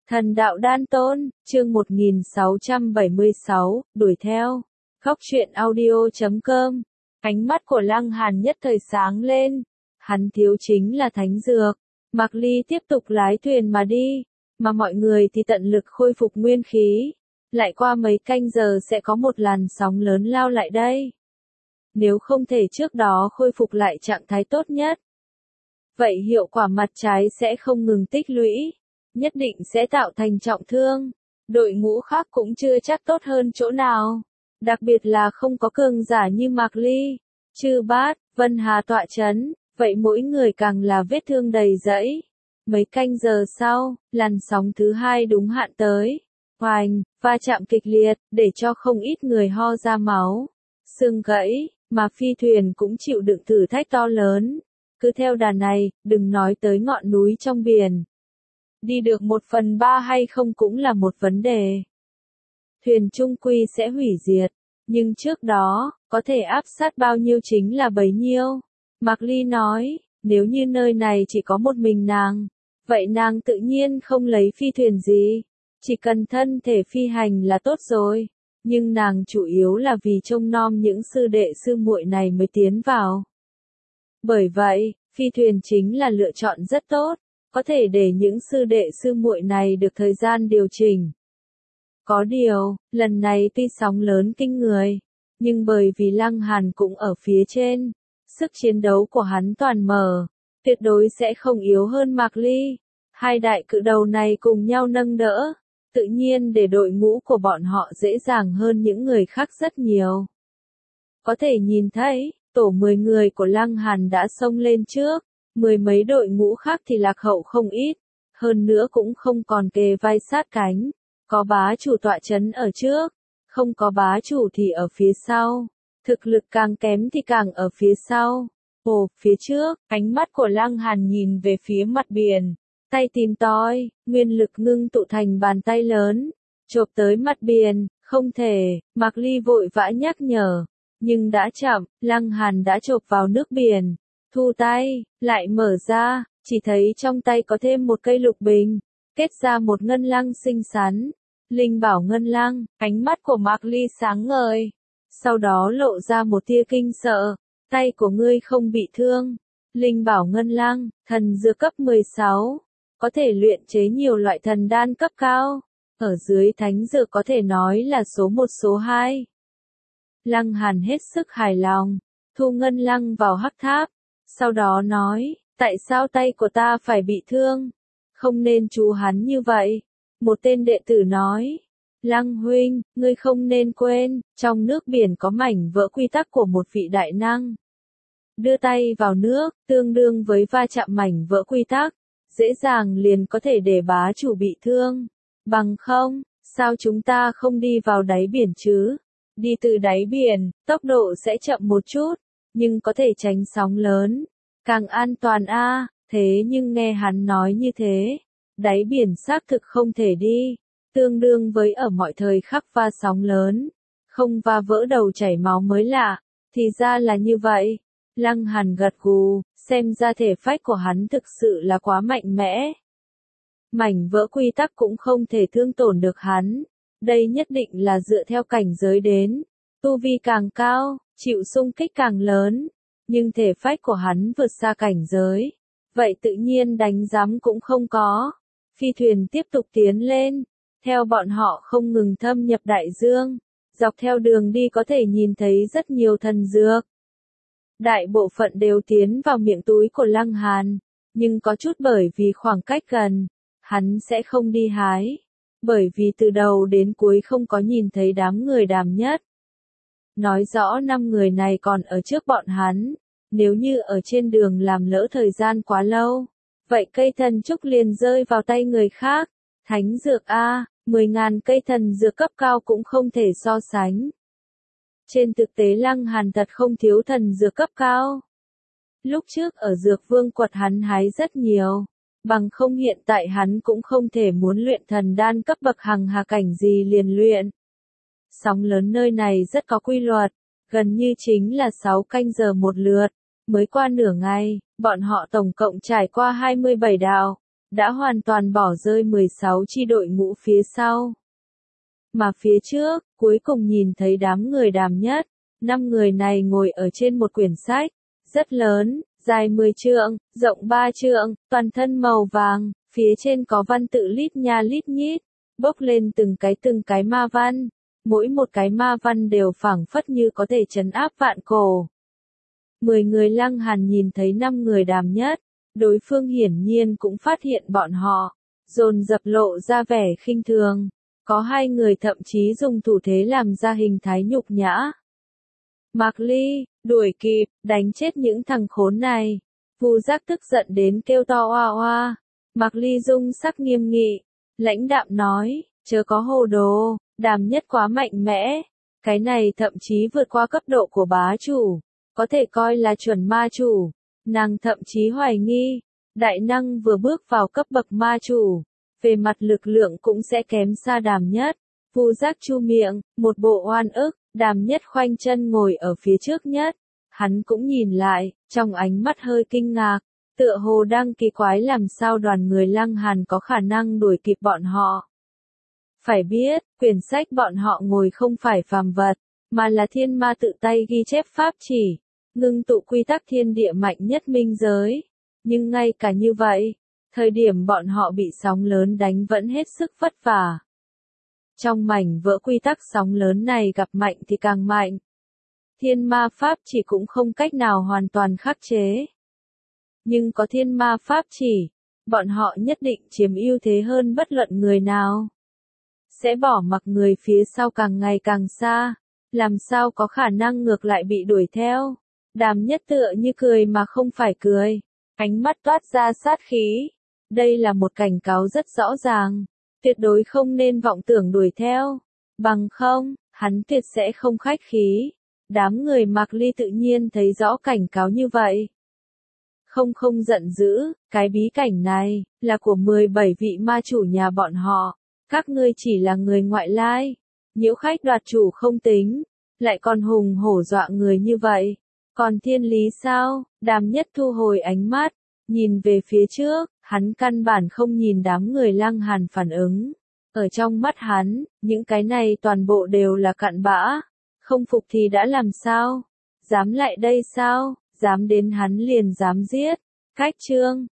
Thần đạo đan tôn, chương 1676, đuổi theo. Góc truyện audio.com. Ánh mắt của Lăng Hàn nhất thời sáng lên. Hắn thiếu chính là thánh dược. Mạc Ly tiếp tục lái thuyền mà đi, mà mọi người thì tận lực khôi phục nguyên khí. Lại qua mấy canh giờ sẽ có một làn sóng lớn lao lại đây. Nếu không thể trước đó khôi phục lại trạng thái tốt nhất, vậy hiệu quả mặt trái sẽ không ngừng tích lũy, nhất định sẽ tạo thành trọng thương. Đội ngũ khác cũng chưa chắc tốt hơn chỗ nào, đặc biệt là không có cường giả như Mạc Ly, Chư Bát, Vân Hà tọa chấn, vậy mỗi người càng là vết thương đầy rẫy. Mấy canh giờ sau, làn sóng thứ hai đúng hạn tới. Hoành, va chạm kịch liệt, để cho không ít người ho ra máu, xương gãy, mà phi thuyền cũng chịu đựng thử thách to lớn. Cứ theo đà này, đừng nói tới ngọn núi trong biển. Đi được 1/3 hay không cũng là một vấn đề. Thuyền chung quy sẽ hủy diệt, nhưng trước đó, có thể áp sát bao nhiêu chính là bấy nhiêu. Mạc Ly nói, nếu như nơi này chỉ có một mình nàng, vậy nàng tự nhiên không lấy phi thuyền gì, chỉ cần thân thể phi hành là tốt rồi. Nhưng nàng chủ yếu là vì trông nom những sư đệ sư muội này mới tiến vào. Bởi vậy, phi thuyền chính là lựa chọn rất tốt, có thể để những sư đệ sư muội này được thời gian điều chỉnh. Có điều, lần này tuy sóng lớn kinh người, nhưng bởi vì Lăng Hàn cũng ở phía trên, sức chiến đấu của hắn toàn mở, tuyệt đối sẽ không yếu hơn Mạc Ly. Hai đại cự đầu này cùng nhau nâng đỡ, tự nhiên để đội ngũ của bọn họ dễ dàng hơn những người khác rất nhiều. Có thể nhìn thấy, tổ 10 người của Lăng Hàn đã xông lên trước, 10 mấy đội ngũ khác thì lạc hậu không ít, hơn nữa cũng không còn kề vai sát cánh, có bá chủ tọa chấn ở trước, không có bá chủ thì ở phía sau, thực lực càng kém thì càng ở phía sau. Ồ, phía trước, ánh mắt của Lăng Hàn nhìn về phía mặt biển, tay tìm tòi, nguyên lực ngưng tụ thành bàn tay lớn, chộp tới mặt biển, không thể. Mạc Ly vội vã nhắc nhở, nhưng đã chậm, Lăng Hàn đã chộp vào nước biển, thu tay, lại mở ra, chỉ thấy trong tay có thêm một cây lục bình, kết ra một ngân lăng xinh xắn. Linh bảo ngân lăng, ánh mắt của Mạc Ly sáng ngời, sau đó lộ ra một tia kinh sợ, tay của ngươi không bị thương. Linh bảo ngân lăng, thần dược cấp 16, có thể luyện chế nhiều loại thần đan cấp cao, ở dưới thánh dược có thể nói là số 1 số 2. Lăng Hàn hết sức hài lòng, thu ngân lăng vào hắc tháp, sau đó nói, tại sao tay của ta phải bị thương? Không nên chú hắn như vậy. Một tên đệ tử nói, Lăng huynh, ngươi không nên quên, trong nước biển có mảnh vỡ quy tắc của một vị đại năng. Đưa tay vào nước, tương đương với va chạm mảnh vỡ quy tắc, dễ dàng liền có thể để bá chủ bị thương. Bằng không, sao chúng ta không đi vào đáy biển chứ? Đi từ đáy biển, tốc độ sẽ chậm một chút, nhưng có thể tránh sóng lớn, càng an toàn a. Thế nhưng nghe hắn nói như thế, đáy biển xác thực không thể đi, tương đương với ở mọi thời khắc va sóng lớn, không va vỡ đầu chảy máu mới lạ. Thì ra là như vậy. Lăng Hàn gật gù, xem ra thể phách của hắn thực sự là quá mạnh mẽ. Mảnh vỡ quy tắc cũng không thể thương tổn được hắn, đây nhất định là dựa theo cảnh giới đến, tu vi càng cao, chịu xung kích càng lớn, nhưng thể phách của hắn vượt xa cảnh giới, vậy tự nhiên đánh giám cũng không có. Phi thuyền tiếp tục tiến lên, theo bọn họ không ngừng thâm nhập đại dương, dọc theo đường đi có thể nhìn thấy rất nhiều thần dược. Đại bộ phận đều tiến vào miệng túi của Lăng Hàn, nhưng có chút bởi vì khoảng cách gần, hắn sẽ không đi hái, bởi vì từ đầu đến cuối không có nhìn thấy đám người Đàm Nhất. Nói rõ 5 người này còn ở trước bọn hắn, nếu như ở trên đường làm lỡ thời gian quá lâu, vậy cây thần trúc liền rơi vào tay người khác. Thánh dược a, 10.000 cây thần dược cấp cao cũng không thể so sánh. Trên thực tế Lăng Hàn thật không thiếu thần dược cấp cao. Lúc trước ở dược vương quật hắn hái rất nhiều, bằng không hiện tại hắn cũng không thể muốn luyện thần đan cấp bậc hằng hà cảnh gì liền luyện. Sóng lớn nơi này rất có quy luật, gần như chính là 6 canh giờ một lượt, mới qua nửa ngày, bọn họ tổng cộng trải qua 27 đạo, đã hoàn toàn bỏ rơi 16 chi đội ngũ phía sau. Mà phía trước, cuối cùng nhìn thấy đám người Đàm Nhất, 5 người này ngồi ở trên một quyển sách, rất lớn, dài 10 trượng, rộng 3 trượng, toàn thân màu vàng, phía trên có văn tự lít nha lít nhít, bốc lên từng cái ma văn, mỗi một cái ma văn đều phảng phất như có thể trấn áp vạn cổ. 10 người Lăng Hàn nhìn thấy 5 người Đàm Nhất, đối phương hiển nhiên cũng phát hiện bọn họ, dồn dập lộ ra vẻ khinh thường, có 2 người thậm chí dùng thủ thế làm ra hình thái nhục nhã. Mạc Ly, đuổi kịp, đánh chết những thằng khốn này. Vu Giác tức giận đến kêu to oa oa. Mạc Ly dung sắc nghiêm nghị, lãnh đạm nói, chớ có hồ đồ, Đàm Nhất quá mạnh mẽ, cái này thậm chí vượt qua cấp độ của bá chủ, có thể coi là chuẩn ma chủ. Nàng thậm chí hoài nghi, đại năng vừa bước vào cấp bậc ma chủ, về mặt lực lượng cũng sẽ kém xa Đàm Nhất. Vu Giác chu miệng, một bộ oan ức. Đàm Nhất khoanh chân ngồi ở phía trước nhất, hắn cũng nhìn lại, trong ánh mắt hơi kinh ngạc, tựa hồ đang kỳ quái làm sao đoàn người Lăng Hàn có khả năng đuổi kịp bọn họ. Phải biết, quyển sách bọn họ ngồi không phải phàm vật, mà là thiên ma tự tay ghi chép pháp chỉ, ngưng tụ quy tắc thiên địa mạnh nhất minh giới. Nhưng ngay cả như vậy, thời điểm bọn họ bị sóng lớn đánh vẫn hết sức vất vả. Trong mảnh vỡ quy tắc sóng lớn này gặp mạnh thì càng mạnh. Thiên ma pháp chỉ cũng không cách nào hoàn toàn khắc chế. Nhưng có thiên ma pháp chỉ, bọn họ nhất định chiếm ưu thế hơn bất luận người nào. Sẽ bỏ mặc người phía sau càng ngày càng xa, làm sao có khả năng ngược lại bị đuổi theo. Đàm Nhất tựa như cười mà không phải cười, ánh mắt toát ra sát khí. Đây là một cảnh cáo rất rõ ràng. Tuyệt đối không nên vọng tưởng đuổi theo, bằng không, hắn tuyệt sẽ không khách khí. Đám người Mạc Ly tự nhiên thấy rõ cảnh cáo như vậy. Không giận dữ, cái bí cảnh này, là của 17 vị ma chủ nhà bọn họ, các ngươi chỉ là người ngoại lai, nhiễu khách đoạt chủ không tính, lại còn hùng hổ dọa người như vậy. Còn thiên lý sao? Đàm Nhất thu hồi ánh mắt, nhìn về phía trước, hắn căn bản không nhìn đám người Lăng Hàn phản ứng. Ở trong mắt hắn, những cái này toàn bộ đều là cặn bã. Không phục thì đã làm sao? Dám lại đây sao? Dám đến hắn liền dám giết. Cách chương